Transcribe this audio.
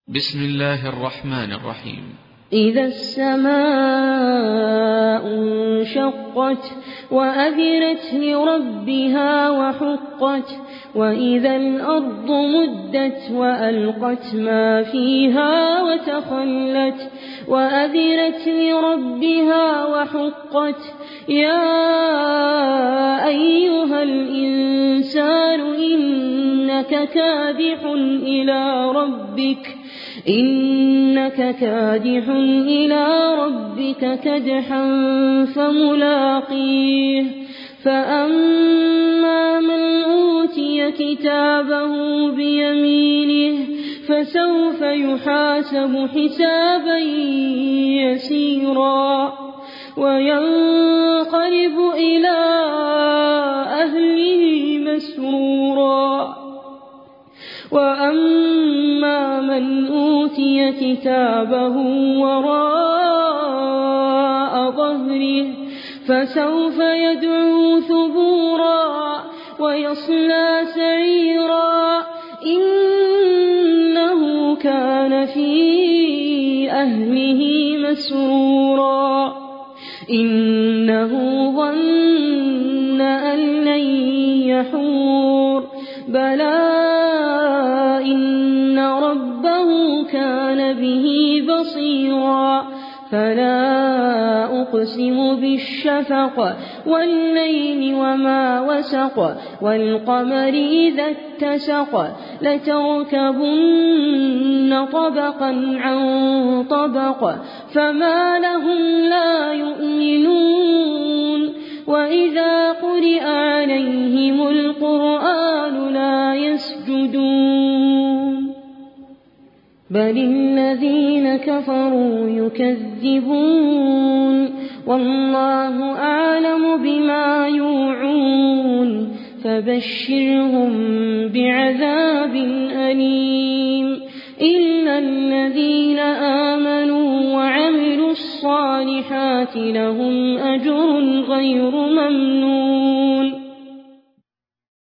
بسم الله الرحمن الرحيم. إذا السماء انشقت وأذنت لربها وحقت وإذا الأرض مدت وألقت ما فيها وتخلت وأذنت لربها وحقت يا أيها الإنسان إنك كادح إلى ربك كدحا فملاقيه فأما من أوتي كتابه بيمينه فسوف يحاسب حسابا يسيرا وينقلب إلى أهله مسرورا وأما من أوتي كتابه وراء ظهره فسوف يدعو ثبورا ويصلى سعيرا إنه كان في أهله مسرورا إنه ظن أن لن يحور بلى إن ربه كان به بصيرا فلا أقسم بالشفق والليل وما وسق والقمر إذا اتسق لتركبن طبقا عن طبق فما لهم لا يؤمنون وإذا قرئ عليهم القرآن لا يسجدون بل الذين كفروا يكذبون والله أعلم بما يوعون فبشرهم بعذاب أليم إلا الذين آمنوا وعملوا الصالحات لهم أجر غير ممنون